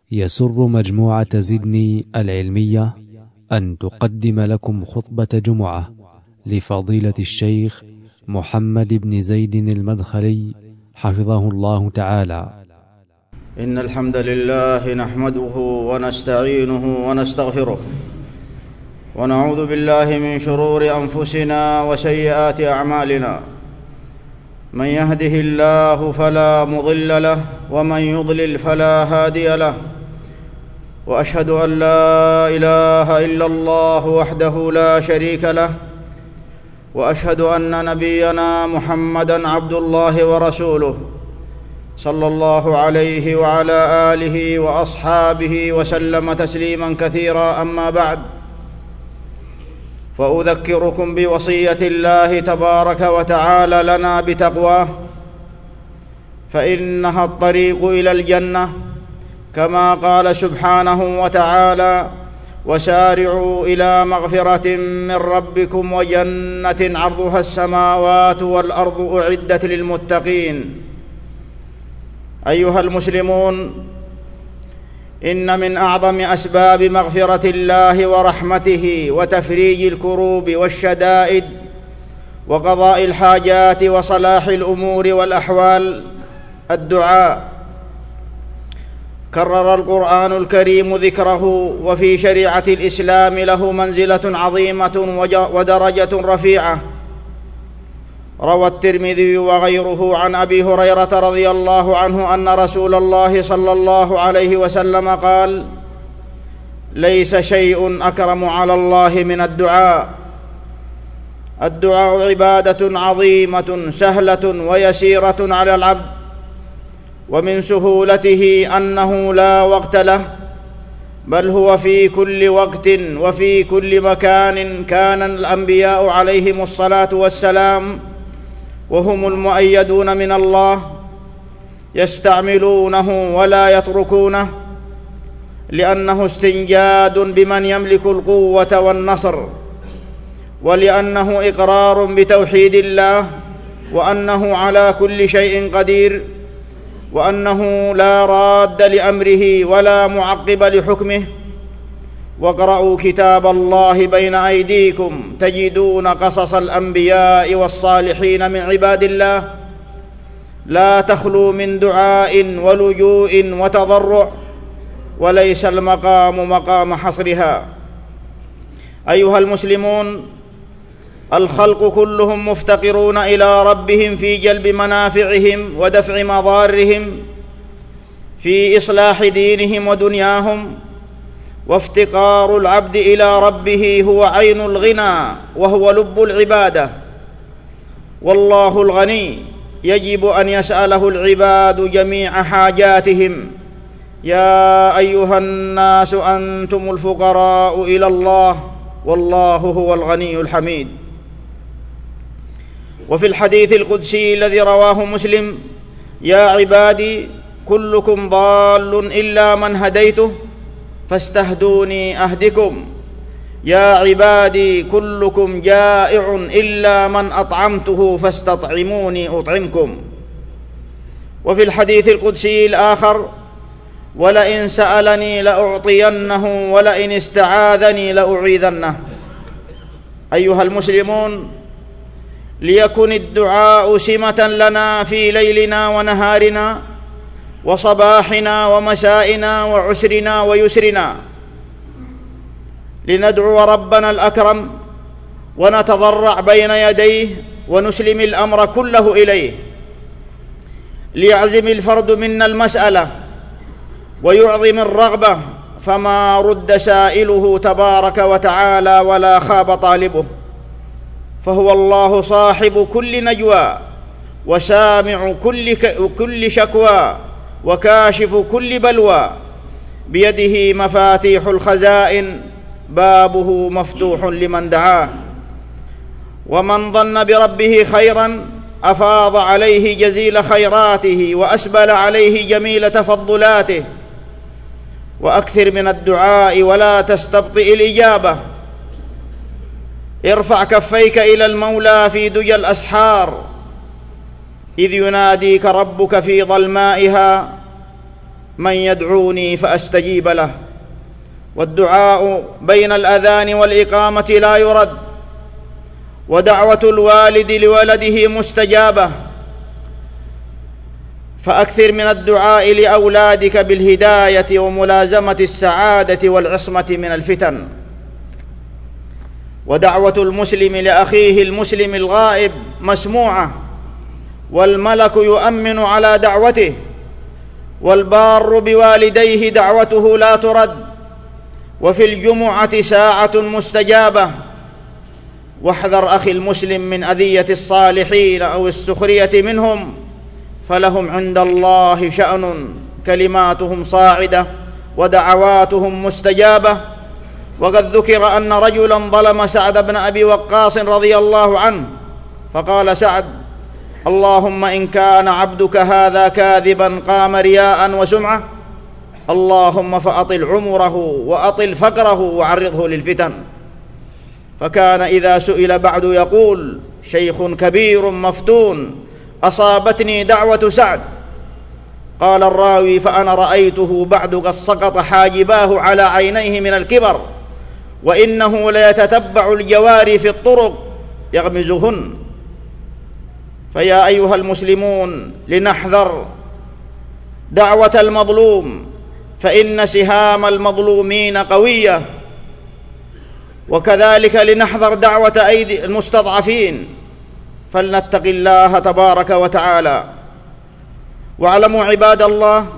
يسر مجموعة زدني العلمية أن تقدم لكم خطبة جمعة لفضيلة الشيخ محمد بن زيد المدخلي حفظه الله تعالى. إن الحمد لله نحمده ونستعينه ونستغفره، ونعوذ بالله من شرور أنفسنا وسيئات أعمالنا. من يهده الله فلا مضل له، ومن يضلل فلا هادي له. وأشهد أن لا إله إلا الله وحده لا شريك له، وأشهد أن نبينا محمدًا عبد الله ورسوله، صلى الله عليه وعلى آله وأصحابه وسلم تسليمًا كثيرًا. أما بعد، فأذكركم بوصية الله تبارك وتعالى لنا بتقواه، فإنها الطريق إلى الجنة، كما قال سبحانه وتعالى: وسارعوا إلى مغفرة من ربكم وجنة عرضها السماوات والأرض أعدت للمتقين. أيها المسلمون، إن من أعظم أسباب مغفرة الله ورحمته وتفريج الكروب والشدائد وقضاء الحاجات وصلاح الأمور والأحوال الدعاء. كرر القرآن الكريم ذكره، وفي شريعة الإسلام له منزلة عظيمة ودرجة رفيعة. روى الترمذي وغيره عن أبي هريرة رضي الله عنه أن رسول الله صلى الله عليه وسلم قال: ليس شيء أكرم على الله من الدعاء. الدعاء عبادة عظيمة سهلة ويسيرة على العبد، ومن سهولته أنه لا وقت له، بل هو في كل وقت وفي كل مكان. كان الأنبياء عليهم الصلاة والسلام وهم المؤيدون من الله يستعملونه ولا يتركونه، لأنه استنجاد بمن يملك القوة والنصر، ولأنه إقرار بتوحيد الله، وأنه على كل شيء قدير، وأنه لا راد لأمره ولا معقب لحكمه. واقرأوا كتاب الله بين أيديكم تجدون قصص الأنبياء والصالحين من عباد الله لا تخلو من دعاء ولجوء وتضرع، وليس المقام مقام حصرها. أيها المسلمون، الخلق كلهم مفتقرون إلى ربهم في جلب منافعهم ودفع مضارهم، في إصلاح دينهم ودنياهم. وافتقار العبد إلى ربه هو عين الغنى وهو لب العبادة، والله الغني يجب أن يسأله العباد جميع حاجاتهم. يا أيها الناس أنتم الفقراء إلى الله، والله هو الغني الحميد. وفي الحديث القدسي الذي رواه مسلم: يا عبادي كلكم ضال إلا من هديته فاستهدوني أهدكم. يا عبادي كلكم جائع إلا من أطعمته فاستطعموني أطعمكم. وفي الحديث القدسي الآخر: ولئن سألني لأعطينه، ولئن استعاذني لأعيذنه. أيها المسلمون، ليكن الدعاء سمة لنا في ليلنا ونهارنا وصباحنا ومسائنا وعسرنا ويسرنا، لندعو ربنا الأكرم ونتضرع بين يديه ونسلم الأمر كله إليه، ليعزم الفرد منا المسألة ويعظم الرغبة، فما رد سائله تبارك وتعالى ولا خاب طالبه، فهو الله صاحب كل نجوى، وسامع كل شكوى، وكاشف كل بلوى، بيده مفاتيح الخزائن، بابه مفتوح لمن دعاه. ومن ظن بربه خيرا أفاض عليه جزيل خيراته وأسبل عليه جميل تفضلاته. وأكثر من الدعاء ولا تستبطئ الإجابة. ارفع كفيك إلى المولى في دجى الأسحار، إذ يناديك ربك في ظلمائها: من يدعوني فأستجيب له، والدعاء بين الأذان والإقامة لا يرد، ودعوة الوالد لولده مستجابة، فأكثر من الدعاء لأولادك بالهداية وملازمة السعادة والعصمة من الفتن. ودعوة المسلم لأخيه المسلم الغائب مسموعة، والملك يؤمن على دعوته، والبار بوالديه دعوته لا ترد، وفي الجمعة ساعة مستجابة. واحذر أخي المسلم من أذية الصالحين أو السخرية منهم، فلهم عند الله شأن، كلماتهم صاعدة ودعواتهم مستجابة. وقد ذكر أن رجلا ظلم سعد بن أبي وقاص رضي الله عنه، فقال سعد: اللهم إن كان عبدك هذا كاذبا قام رياء وسمعة، اللهم فأطل عمره وأطل فقره وعرضه للفتن. فكان إذا سئل بعد يقول: شيخ كبير مفتون أصابتني دعوة سعد. قال الراوي: فأنا رأيته بعد قد سقط حاجباه على عينيه من الكبر، وإنه ليتتبع الجواري في الطرق يغمزهن. فيا أيها المسلمون، لنحذر دعوة المظلوم، فإن سهام المظلومين قوية. وكذلك لنحذر دعوة أيدي المستضعفين، فلنتق الله تبارك وتعالى. واعلموا عباد الله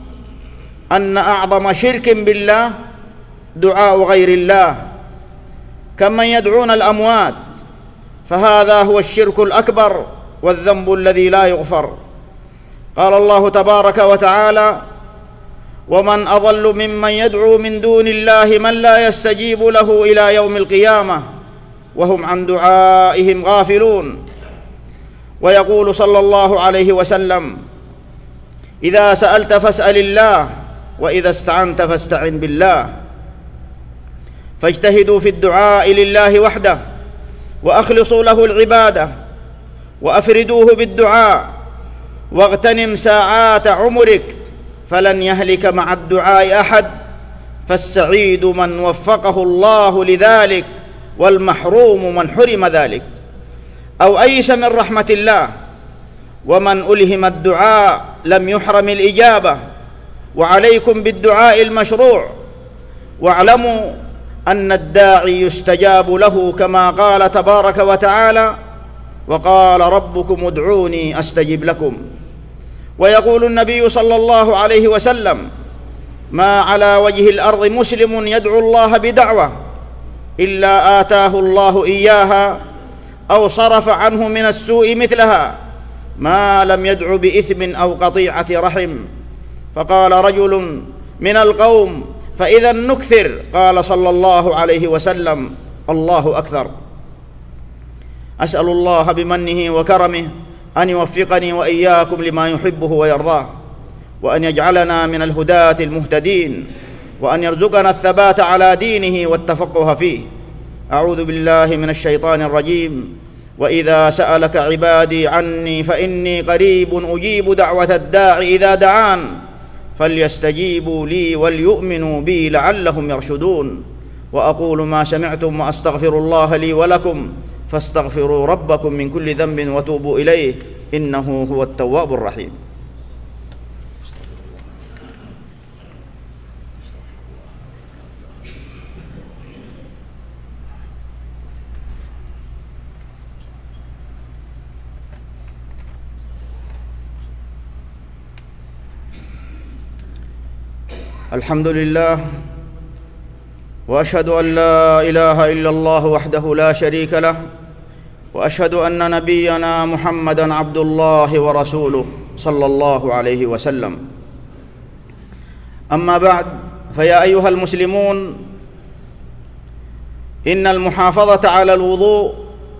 أن أعظم شرك بالله دعاء غير الله، كمن يدعون الأموات، فهذا هو الشرك الأكبر والذنب الذي لا يغفر. قال الله تبارك وتعالى: ومن أضل ممن يدعو من دون الله من لا يستجيب له إلى يوم القيامة وهم عن دعائهم غافلون. ويقول صلى الله عليه وسلم: إذا سألت فاسأل الله، وإذا استعنت فاستعن بالله. فاجتهدوا في الدعاء لله وحده، وأخلصوا له العبادة، وأفردوه بالدعاء، واغتنم ساعات عمرك، فلن يهلك مع الدعاء أحد، فالسعيد من وفقه الله لذلك، والمحروم من حرم ذلك أو أيس من رحمة الله. ومن ألهم الدعاء لم يحرم الإجابة. وعليكم بالدعاء المشروع، واعلموا أن الداعي يستجاب له، كما قال تبارك وتعالى: وقال ربكم ادعوني أستجب لكم. ويقول النبي صلى الله عليه وسلم: ما على وجه الأرض مسلم يدعو الله بدعوة إلا آتاه الله إياها أو صرف عنه من السوء مثلها، ما لم يدع بإثم أو قطيعة رحم. فقال رجل من القوم: فإذا نكثر. قال صلى الله عليه وسلم: الله أكثر. أسأل الله بمنه وكرمه أن يوفقني وإياكم لما يحبه ويرضاه، وأن يجعلنا من الهداة المهتدين، وأن يرزقنا الثبات على دينه والتفقه فيه. أعوذ بالله من الشيطان الرجيم: وإذا سألك عبادي عني فإني قريب أجيب دعوة الداعي إذا دعان، فليستجيبوا لي وليؤمنوا بي لعلهم يرشدون. وأقول ما سمعتم وأستغفر الله لي ولكم، فاستغفروا ربكم من كل ذنب وتوبوا إليه، إنه هو التواب الرحيم. الحمد لله، وأشهد أن لا إله إلا الله وحده لا شريك له، وأشهد أن نبينا محمدًا عبد الله ورسوله صلى الله عليه وسلم. أما بعد، فيا أيها المسلمون، إن المحافظة على الوضوء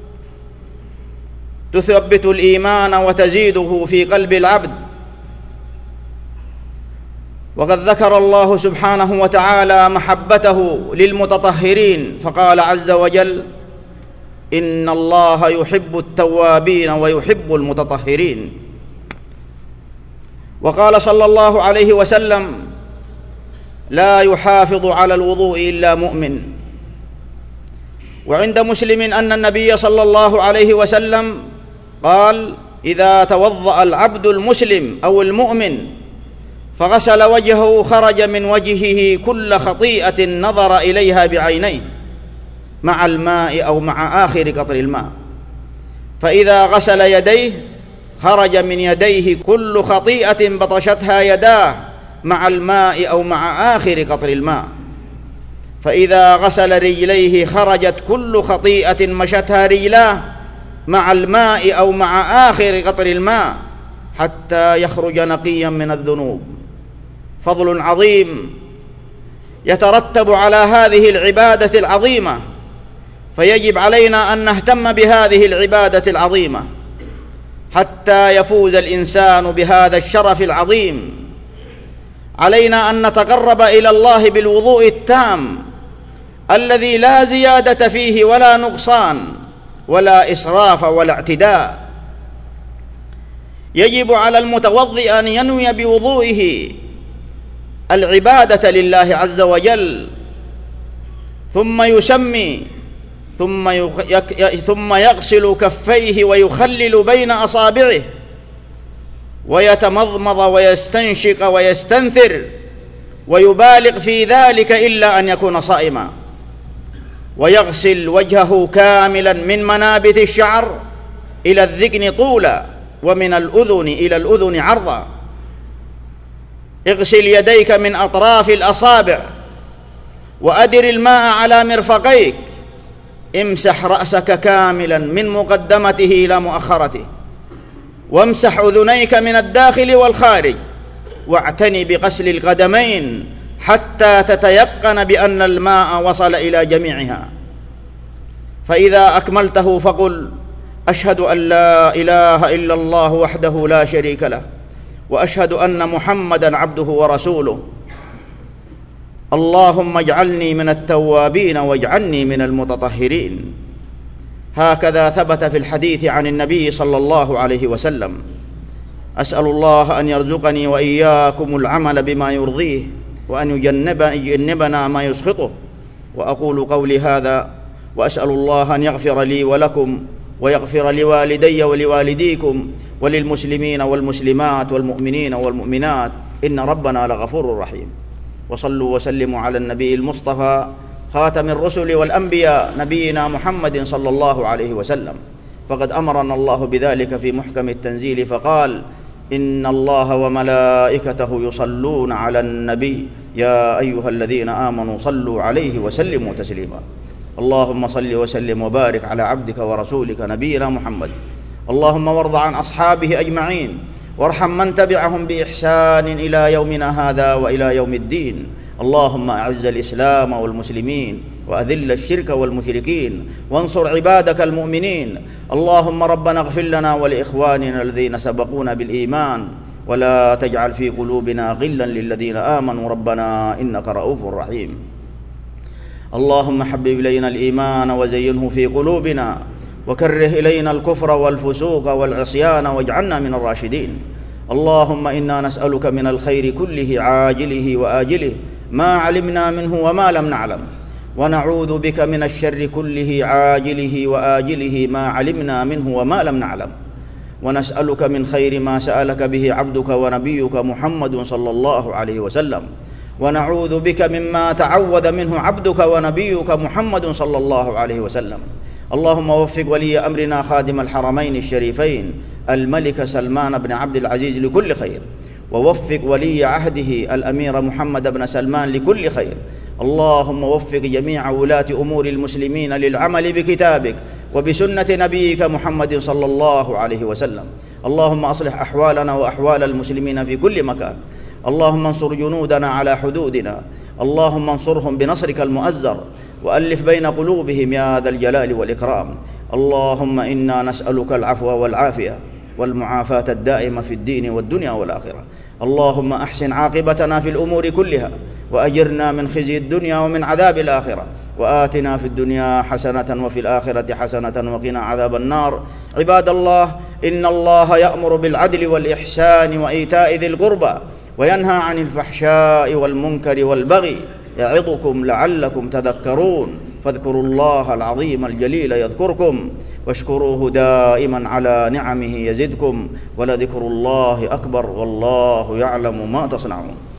تثبت الإيمان وتزيده في قلب العبد. وقد ذكر الله سبحانه وتعالى محبته للمتطهرين، فقال عز وجل: إن الله يحب التوابين ويحب المتطهرين. وقال صلى الله عليه وسلم: لا يحافظ على الوضوء إلا مؤمن. وعند مسلم أن النبي صلى الله عليه وسلم قال: إذا توضأ العبد المسلم أو المؤمن فغسل وجهه خرج من وجهه كل خطيئة نظر إليها بعينيه مع الماء أو مع آخر قطر الماء. فإذا غسل يديه خرج من يديه كل خطيئة بطشتها يداه مع الماء أو مع آخر قطر الماء. فإذا غسل رجليه خرجت كل خطيئة مشتها رجلاه مع الماء أو مع آخر قطر الماء حتى يخرج نقيا من الذنوب. فضل عظيم يترتب على هذه العبادة العظيمة، فيجب علينا أن نهتم بهذه العبادة العظيمة حتى يفوز الإنسان بهذا الشرف العظيم. علينا أن نتقرب إلى الله بالوضوء التام الذي لا زيادة فيه ولا نقصان ولا إسراف ولا اعتداء. يجب على المتوضئ أن ينوي بوضوئه العبادة لله عز وجل، ثم يسمي، ثم يغسل كفيه ويخلل بين أصابعه ويتمضمض ويستنشق ويستنثر ويبالغ في ذلك إلا أن يكون صائما، ويغسل وجهه كاملا من منابت الشعر إلى الذقن طولا ومن الأذن إلى الأذن عرضا. اغسل يديك من أطراف الأصابع وأدر الماء على مرفقيك. امسح رأسك كاملا من مقدمته إلى مؤخرته، وامسح أذنيك من الداخل والخارج، واعتني بغسل القدمين حتى تتيقن بأن الماء وصل إلى جميعها. فإذا أكملته فقل: أشهد أن لا إله إلا الله وحده لا شريك له، وأشهد أن محمدا عبده ورسوله. اللهم اجعلني من التوابين واجعلني من المتطهرين. هكذا ثبت في الحديث عن النبي صلى الله عليه وسلم. أسأل الله أن يرزقني وإياكم العمل بما يرضيه، وأن يجنبنا ما يسخطه. وأقول قولي هذا، وأسأل الله أن يغفر لي ولكم، ويغفر لوالدي ولوالديكم وللمسلمين والمسلمات والمؤمنين والمؤمنات، إن ربنا لغفور رحيم. وصلوا وسلموا على النبي المصطفى خاتم الرسل والأنبياء نبينا محمد صلى الله عليه وسلم. فقد أمرنا الله بذلك في محكم التنزيل فقال: إن الله وملائكته يصلون على النبي يا أيها الذين آمنوا صلوا عليه وسلموا تسليما. اللهم صل وسلم وبارك على عبدك ورسولك نبينا محمد. اللهم وارض عن أصحابه أجمعين، وارحم من تبعهم بإحسان إلى يومنا هذا وإلى يوم الدين. اللهم أعز الإسلام والمسلمين، وأذل الشرك والمشركين، وانصر عبادك المؤمنين. اللهم ربنا اغفر لنا ولإخواننا الذين سبقونا بالإيمان، ولا تجعل في قلوبنا غلا للذين آمنوا ربنا إنك رؤوف رحيم. اللهم حبب إلينا الإيمان وزينه في قلوبنا، وكره إلينا الكفر والفسوق والعصيان واجعلنا من الراشدين. اللهم إنا نسألك من الخير كله عاجله وآجله ما علمنا منه وما لم نعلم، ونعوذ بك من الشر كله عاجله وآجله ما علمنا منه وما لم نعلم. ونسألك من خير ما سألك به عبدك ونبيك محمد صلى الله عليه وسلم، ونعوذ بك مما تعوذ منه عبدك ونبيك محمد صلى الله عليه وسلم. اللهم وفق ولي أمرنا خادم الحرمين الشريفين الملك سلمان بن عبد العزيز لكل خير، ووفق ولي عهده الأمير محمد بن سلمان لكل خير. اللهم وفق جميع ولاة أمور المسلمين للعمل بكتابك وبسنة نبيك محمد صلى الله عليه وسلم. اللهم أصلح أحوالنا وأحوال المسلمين في كل مكان. اللهم انصر جنودنا على حدودنا. اللهم انصرهم بنصرك المؤزر، وألف بين قلوبهم يا ذا الجلال والإكرام. اللهم إنا نسألك العفو والعافية، والمعافاة الدائمة في الدين والدنيا والآخرة. اللهم أحسن عاقبتنا في الأمور كلها، وأجرنا من خزي الدنيا ومن عذاب الآخرة، وآتنا في الدنيا حسنة وفي الآخرة حسنة وقنا عذاب النار. عباد الله، إن الله يأمر بالعدل والإحسان وإيتاء ذي القربى، وينهى عن الفحشاء والمنكر والبغي، يعظكم لعلكم تذكرون. فاذكروا الله العظيم الجليل يذكركم، واشكروه دائما على نعمه يزدكم، ولذكر الله أكبر، والله يعلم ما تصنعون.